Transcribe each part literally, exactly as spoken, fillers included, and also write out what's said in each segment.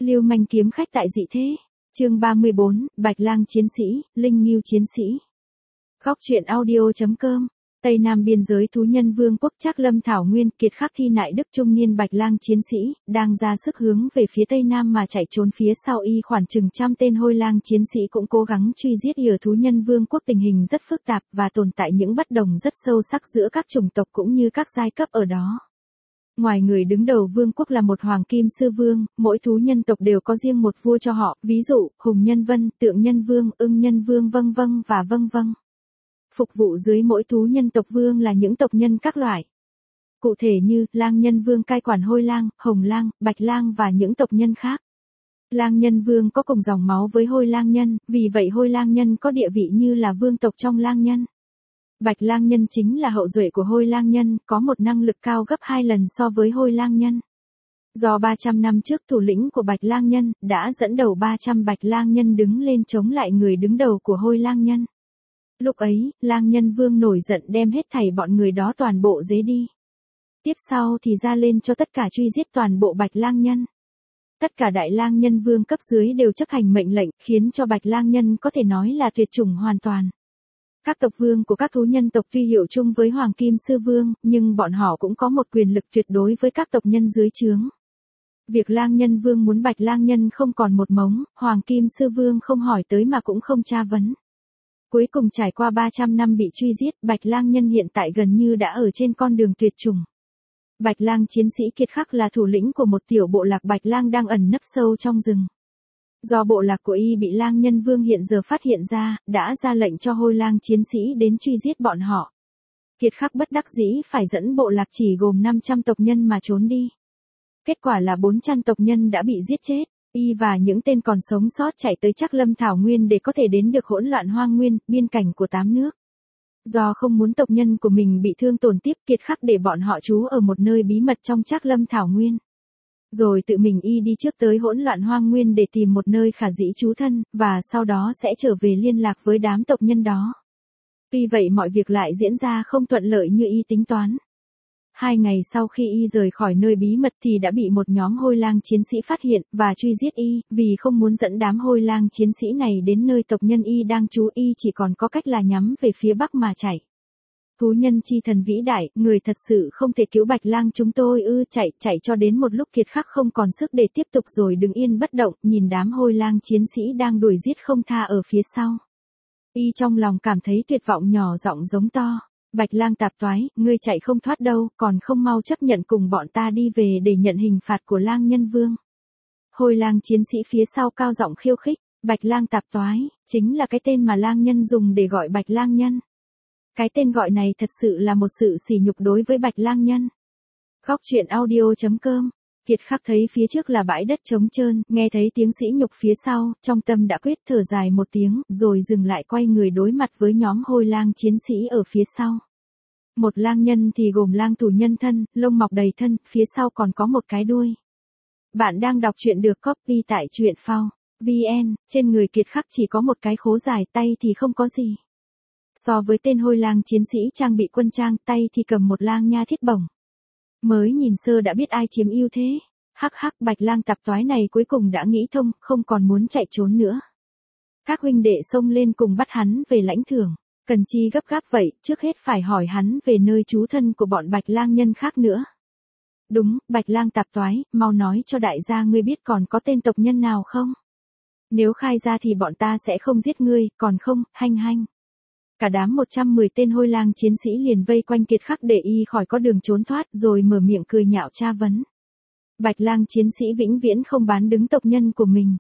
Lưu manh kiếm khách tại dị thế. Chương ba mươi bốn, Bạch Lang chiến sĩ, Linh Ngưu chiến sĩ. Góc truyện audio chấm com. Tây Nam biên giới thú nhân vương quốc Trác Lâm Thảo Nguyên, kiệt khắc thi nại đức trung niên Bạch Lang chiến sĩ, đang ra sức hướng về phía Tây Nam mà chạy trốn. Phía sau y khoảng chừng trăm tên hôi lang chiến sĩ cũng cố gắng truy giết lừa thú nhân vương quốc. Tình hình rất phức tạp và tồn tại những bất đồng rất sâu sắc giữa các chủng tộc cũng như các giai cấp ở đó. Ngoài người đứng đầu vương quốc là một hoàng kim sư vương, mỗi thú nhân tộc đều có riêng một vua cho họ, ví dụ, hùng nhân vân, tượng nhân vương, ưng nhân vương vân vân và vân vân. Phục vụ dưới mỗi thú nhân tộc vương là những tộc nhân các loại. Cụ thể như, lang nhân vương cai quản hôi lang, hồng lang, bạch lang và những tộc nhân khác. Lang nhân vương có cùng dòng máu với hôi lang nhân, vì vậy hôi lang nhân có địa vị như là vương tộc trong lang nhân. Bạch lang nhân chính là hậu duệ của hôi lang nhân, có một năng lực cao gấp hai lần so với hôi lang nhân. Do ba trăm năm trước thủ lĩnh của bạch lang nhân, đã dẫn đầu ba trăm bạch lang nhân đứng lên chống lại người đứng đầu của hôi lang nhân. Lúc ấy, lang nhân vương nổi giận đem hết thảy bọn người đó toàn bộ giết đi. Tiếp sau thì ra lên cho tất cả truy giết toàn bộ bạch lang nhân. Tất cả đại lang nhân vương cấp dưới đều chấp hành mệnh lệnh, khiến cho bạch lang nhân có thể nói là tuyệt chủng hoàn toàn. Các tộc vương của các thú nhân tộc tuy hiệu chung với Hoàng Kim Sư Vương, nhưng bọn họ cũng có một quyền lực tuyệt đối với các tộc nhân dưới trướng. Việc lang nhân vương muốn bạch lang nhân không còn một mống, Hoàng Kim Sư Vương không hỏi tới mà cũng không tra vấn. Cuối cùng trải qua ba trăm năm bị truy giết, bạch lang nhân hiện tại gần như đã ở trên con đường tuyệt chủng. Bạch lang chiến sĩ kiệt khắc là thủ lĩnh của một tiểu bộ lạc bạch lang đang ẩn nấp sâu trong rừng. Do bộ lạc của y bị lang nhân vương hiện giờ phát hiện ra, đã ra lệnh cho hôi lang chiến sĩ đến truy giết bọn họ. Kiệt khắc bất đắc dĩ phải dẫn bộ lạc chỉ gồm năm trăm tộc nhân mà trốn đi. Kết quả là bốn trăm tộc nhân đã bị giết chết, y và những tên còn sống sót chạy tới Trác Lâm Thảo Nguyên để có thể đến được hỗn loạn hoang nguyên, biên cảnh của tám nước. Do không muốn tộc nhân của mình bị thương tổn tiếp, Kiệt khắc để bọn họ trú ở một nơi bí mật trong Trác Lâm Thảo Nguyên. Rồi tự mình y đi trước tới hỗn loạn hoang nguyên để tìm một nơi khả dĩ trú thân, và sau đó sẽ trở về liên lạc với đám tộc nhân đó. Tuy vậy mọi việc lại diễn ra không thuận lợi như y tính toán. Hai ngày sau khi y rời khỏi nơi bí mật thì đã bị một nhóm hôi lang chiến sĩ phát hiện, và truy giết y, vì không muốn dẫn đám hôi lang chiến sĩ này đến nơi tộc nhân y đang trú, y chỉ còn có cách là nhắm về phía bắc mà chạy. Thú nhân chi thần vĩ đại, người thật sự không thể cứu bạch lang chúng tôi ư, chạy, chạy cho đến một lúc kiệt khắc không còn sức để tiếp tục rồi đứng yên bất động, nhìn đám hôi lang chiến sĩ đang đuổi giết không tha ở phía sau. Y trong lòng cảm thấy tuyệt vọng nhỏ giọng giống to, bạch lang tạp toái, ngươi chạy không thoát đâu, còn không mau chấp nhận cùng bọn ta đi về để nhận hình phạt của lang nhân vương. Hôi lang chiến sĩ phía sau cao giọng khiêu khích, bạch lang tạp toái, chính là cái tên mà lang nhân dùng để gọi bạch lang nhân. Cái tên gọi này thật sự là một sự sỉ nhục đối với bạch lang nhân. Góc truyện audio chấm com. Kiệt khắc thấy phía trước là bãi đất trống trơn, nghe thấy tiếng sỉ nhục phía sau, trong tâm đã quyết thở dài một tiếng, rồi dừng lại quay người đối mặt với nhóm hôi lang chiến sĩ ở phía sau. Một lang nhân thì gồm lang thủ nhân thân, lông mọc đầy thân, phía sau còn có một cái đuôi. Bạn đang đọc truyện được copy tại truyện phao chấm vn, trên người kiệt khắc chỉ có một cái khố dài, tay thì không có gì. So với tên hôi lang chiến sĩ trang bị quân trang, tay thì cầm một lang nha thiết bổng. Mới nhìn sơ đã biết ai chiếm ưu thế. Hắc hắc, bạch lang tạp toái này cuối cùng đã nghĩ thông, không còn muốn chạy trốn nữa. Các huynh đệ xông lên cùng bắt hắn về lãnh thưởng. Cần chi gấp gáp vậy, trước hết phải hỏi hắn về nơi trú thân của bọn bạch lang nhân khác nữa. Đúng, bạch lang tạp toái, mau nói cho đại gia ngươi biết còn có tên tộc nhân nào không? Nếu khai ra thì bọn ta sẽ không giết ngươi, còn không, hanh hanh. Cả đám một trăm mười tên hôi lang chiến sĩ liền vây quanh kiệt khắc để y khỏi có đường trốn thoát, rồi mở miệng cười nhạo tra vấn. Bạch lang chiến sĩ vĩnh viễn không bán đứng tộc nhân của mình.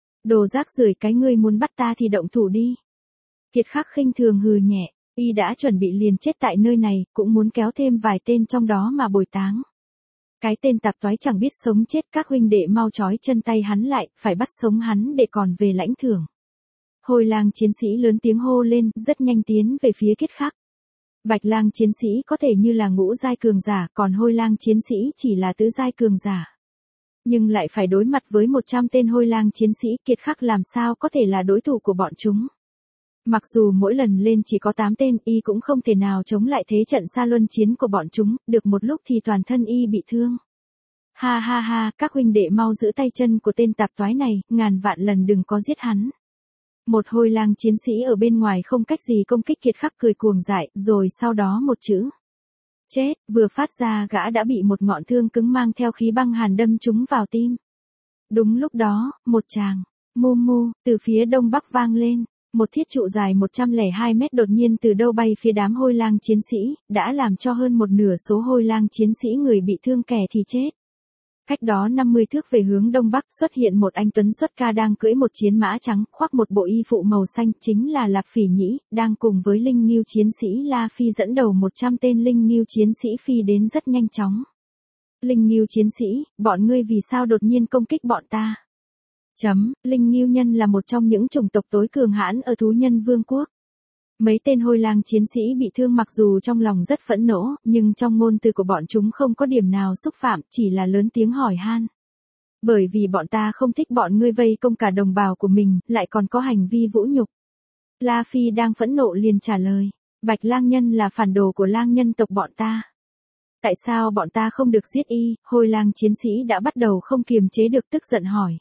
Đồ rác rưởi, cái ngươi muốn bắt ta thì động thủ đi. Kiệt khắc khinh thường hừ nhẹ, y đã chuẩn bị liền chết tại nơi này, cũng muốn kéo thêm vài tên trong đó mà bồi táng. Cái tên tạp toái chẳng biết sống chết, các huynh đệ mau trói chân tay hắn lại, phải bắt sống hắn để còn về lãnh thưởng. Hôi lang chiến sĩ lớn tiếng hô lên, rất nhanh tiến về phía kiệt khắc. Bạch lang chiến sĩ có thể như là ngũ giai cường giả, còn hôi lang chiến sĩ chỉ là tứ giai cường giả. Nhưng lại phải đối mặt với một trăm tên hôi lang chiến sĩ, kiệt khắc làm sao có thể là đối thủ của bọn chúng. Mặc dù mỗi lần lên chỉ có tám tên, y cũng không thể nào chống lại thế trận xa luân chiến của bọn chúng, được một lúc thì toàn thân y bị thương. Ha ha ha, các huynh đệ mau giữ tay chân của tên tạp toái này, ngàn vạn lần đừng có giết hắn. Một hôi lang chiến sĩ ở bên ngoài không cách gì công kích Kiệt Khắc cười cuồng dại, rồi sau đó một chữ. Chết, vừa phát ra gã đã bị một ngọn thương cứng mang theo khí băng hàn đâm trúng vào tim. Đúng lúc đó, một tràng, mu mu, từ phía đông bắc vang lên, một thiết trụ dài một trăm lẻ hai mét đột nhiên từ đâu bay phía đám hôi lang chiến sĩ, đã làm cho hơn một nửa số hôi lang chiến sĩ người bị thương kẻ thì chết. Cách đó năm mươi thước về hướng đông bắc xuất hiện một anh tuấn xuất ca đang cưỡi một chiến mã trắng, khoác một bộ y phụ màu xanh, chính là Lạp Phỉ Nhĩ, đang cùng với Linh Ngưu chiến sĩ La Phi dẫn đầu một trăm tên Linh Ngưu chiến sĩ phi đến rất nhanh chóng. Linh Ngưu chiến sĩ, bọn ngươi vì sao đột nhiên công kích bọn ta? Chấm, Linh Ngưu nhân là một trong những chủng tộc tối cường hãn ở thú nhân vương quốc. Mấy tên hôi lang chiến sĩ bị thương mặc dù trong lòng rất phẫn nộ, nhưng trong ngôn từ của bọn chúng không có điểm nào xúc phạm, chỉ là lớn tiếng hỏi han. Bởi vì bọn ta không thích bọn ngươi vây công cả đồng bào của mình, lại còn có hành vi vũ nhục. La Phi đang phẫn nộ liền trả lời, Bạch lang nhân là phản đồ của lang nhân tộc bọn ta. Tại sao bọn ta không được giết y? Hôi lang chiến sĩ đã bắt đầu không kiềm chế được tức giận hỏi.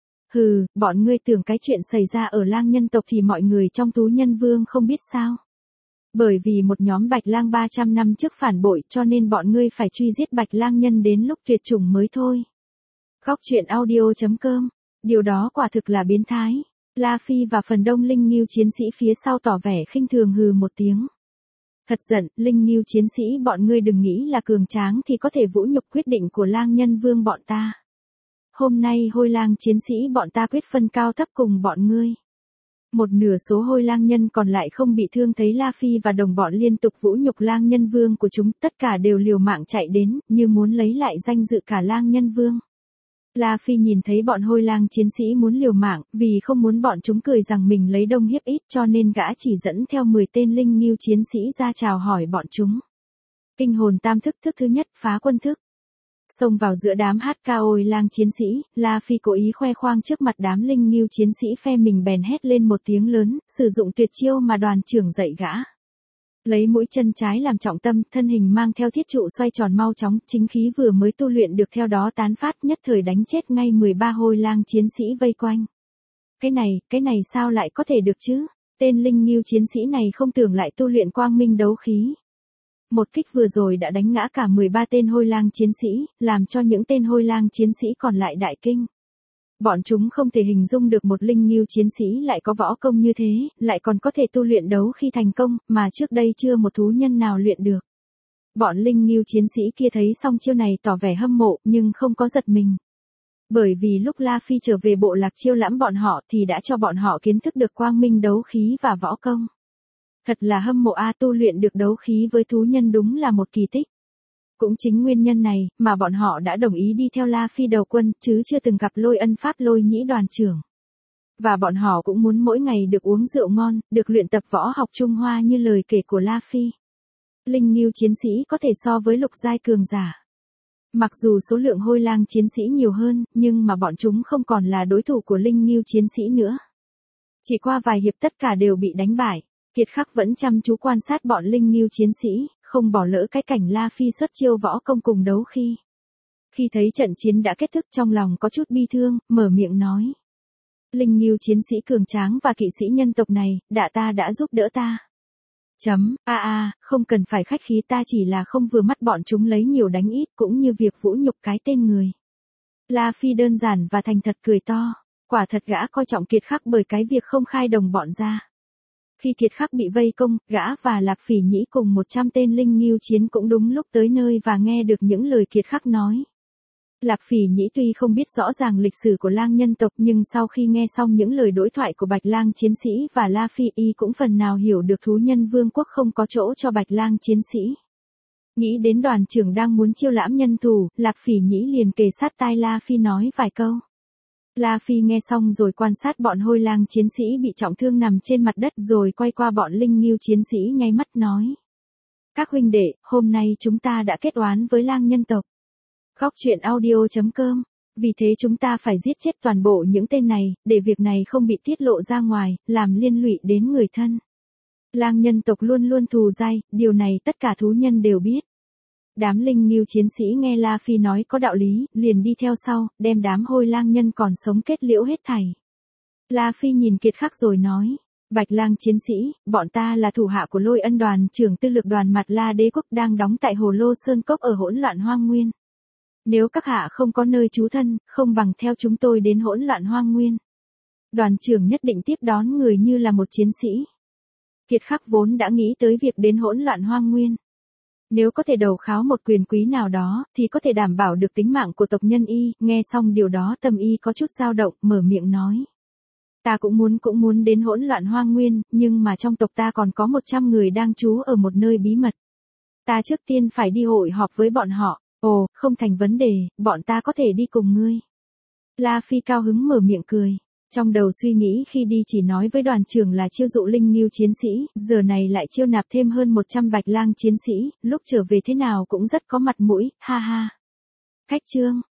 Hừ, bọn ngươi tưởng cái chuyện xảy ra ở lang nhân tộc thì mọi người trong thú nhân vương không biết sao. Bởi vì một nhóm bạch lang ba trăm năm trước phản bội cho nên bọn ngươi phải truy giết bạch lang nhân đến lúc tuyệt chủng mới thôi. Góc truyện audio chấm com, điều đó quả thực là biến thái. La Phi và phần đông Linh Ngưu chiến sĩ phía sau tỏ vẻ khinh thường hừ một tiếng. Thật giận, Linh Ngưu chiến sĩ bọn ngươi đừng nghĩ là cường tráng thì có thể vũ nhục quyết định của lang nhân vương bọn ta. Hôm nay hôi lang chiến sĩ bọn ta quyết phân cao thấp cùng bọn ngươi. Một nửa số hôi lang nhân còn lại không bị thương thấy La Phi và đồng bọn liên tục vũ nhục lang nhân vương của chúng, tất cả đều liều mạng chạy đến, như muốn lấy lại danh dự cả lang nhân vương. La Phi nhìn thấy bọn hôi lang chiến sĩ muốn liều mạng, vì không muốn bọn chúng cười rằng mình lấy đông hiếp ít cho nên gã chỉ dẫn theo mười tên Linh Ngưu chiến sĩ ra chào hỏi bọn chúng. Kinh hồn tam thức thức thứ nhất, phá quân thức. Xông vào giữa đám hát ca ôi lang chiến sĩ, La Phi cố ý khoe khoang trước mặt đám Linh Ngưu chiến sĩ phe mình bèn hét lên một tiếng lớn, sử dụng tuyệt chiêu mà đoàn trưởng dạy gã. Lấy mũi chân trái làm trọng tâm, thân hình mang theo thiết trụ xoay tròn mau chóng, chính khí vừa mới tu luyện được theo đó tán phát nhất thời đánh chết ngay mười ba hôi lang chiến sĩ vây quanh. Cái này, cái này sao lại có thể được chứ? Tên Linh Ngưu chiến sĩ này không tưởng lại tu luyện quang minh đấu khí. Một kích vừa rồi đã đánh ngã cả mười ba tên hôi lang chiến sĩ, làm cho những tên hôi lang chiến sĩ còn lại đại kinh. Bọn chúng không thể hình dung được một Linh Ngưu chiến sĩ lại có võ công như thế, lại còn có thể tu luyện đấu khi thành công, mà trước đây chưa một thú nhân nào luyện được. Bọn Linh Ngưu chiến sĩ kia thấy xong chiêu này tỏ vẻ hâm mộ, nhưng không có giật mình. Bởi vì lúc La Phi trở về bộ lạc chiêu lãm bọn họ thì đã cho bọn họ kiến thức được quang minh đấu khí và võ công. Thật là hâm mộ a, tu luyện được đấu khí với thú nhân đúng là một kỳ tích. Cũng chính nguyên nhân này, mà bọn họ đã đồng ý đi theo La Phi đầu quân, chứ chưa từng gặp Lôi Ân Pháp Lôi Nhĩ đoàn trưởng. Và bọn họ cũng muốn mỗi ngày được uống rượu ngon, được luyện tập võ học Trung Hoa như lời kể của La Phi. Linh Ngưu chiến sĩ có thể so với lục giai cường giả. Mặc dù số lượng hôi lang chiến sĩ nhiều hơn, nhưng mà bọn chúng không còn là đối thủ của Linh Ngưu chiến sĩ nữa. Chỉ qua vài hiệp tất cả đều bị đánh bại. Kiệt Khắc vẫn chăm chú quan sát bọn Linh Ngưu chiến sĩ, không bỏ lỡ cái cảnh La Phi xuất chiêu võ công cùng đấu khi. Khi thấy trận chiến đã kết thúc trong lòng có chút bi thương, mở miệng nói. Linh Ngưu chiến sĩ cường tráng và kỵ sĩ nhân tộc này, đã ta đã giúp đỡ ta. Chấm, a a, không cần phải khách khí, ta chỉ là không vừa mắt bọn chúng lấy nhiều đánh ít cũng như việc vũ nhục cái tên người. La Phi đơn giản và thành thật cười to, quả thật gã coi trọng Kiệt Khắc bởi cái việc không khai đồng bọn ra. Khi Kiệt Khắc bị vây công, gã và Lạp Phỉ Nhĩ cùng một trăm tên Linh Ngưu chiến cũng đúng lúc tới nơi và nghe được những lời Kiệt Khắc nói. Lạp Phỉ Nhĩ tuy không biết rõ ràng lịch sử của lang nhân tộc nhưng sau khi nghe xong những lời đối thoại của Bạch lang chiến sĩ và La Phi y cũng phần nào hiểu được thú nhân vương quốc không có chỗ cho Bạch lang chiến sĩ. Nghĩ đến đoàn trưởng đang muốn chiêu lãm nhân thủ, Lạp Phỉ Nhĩ liền kề sát tai La Phi nói vài câu. La Phi nghe xong rồi quan sát bọn hôi lang chiến sĩ bị trọng thương nằm trên mặt đất rồi quay qua bọn Linh Ngưu chiến sĩ nháy mắt nói. Các huynh đệ, hôm nay chúng ta đã kết oán với lang nhân tộc. Góc truyện audio chấm com. Vì thế chúng ta phải giết chết toàn bộ những tên này, để việc này không bị tiết lộ ra ngoài, làm liên lụy đến người thân. Lang nhân tộc luôn luôn thù dai, điều này tất cả thú nhân đều biết. Đám linh nghiêu chiến sĩ nghe La Phi nói có đạo lý, liền đi theo sau, đem đám hôi lang nhân còn sống kết liễu hết thảy. La Phi nhìn Kiệt Khắc rồi nói, Bạch Lang chiến sĩ, bọn ta là thủ hạ của Lôi Ân đoàn trưởng tư lược đoàn Mạt La đế quốc đang đóng tại Hồ Lô Sơn Cốc ở hỗn loạn hoang nguyên. Nếu các hạ không có nơi trú thân, không bằng theo chúng tôi đến hỗn loạn hoang nguyên. Đoàn trưởng nhất định tiếp đón người như là một chiến sĩ. Kiệt Khắc vốn đã nghĩ tới việc đến hỗn loạn hoang nguyên. Nếu có thể đầu kháo một quyền quý nào đó, thì có thể đảm bảo được tính mạng của tộc nhân y, nghe xong điều đó tâm y có chút dao động, mở miệng nói. Ta cũng muốn cũng muốn đến hỗn loạn hoang nguyên, nhưng mà trong tộc ta còn có một trăm người đang trú ở một nơi bí mật. Ta trước tiên phải đi hội họp với bọn họ, ồ, không thành vấn đề, bọn ta có thể đi cùng ngươi. La Phi cao hứng mở miệng cười. Trong đầu suy nghĩ khi đi chỉ nói với đoàn trưởng là chiêu dụ linh nghiêu chiến sĩ, giờ này lại chiêu nạp thêm hơn một trăm Bạch Lang chiến sĩ, lúc trở về thế nào cũng rất có mặt mũi, ha ha. Khách trương.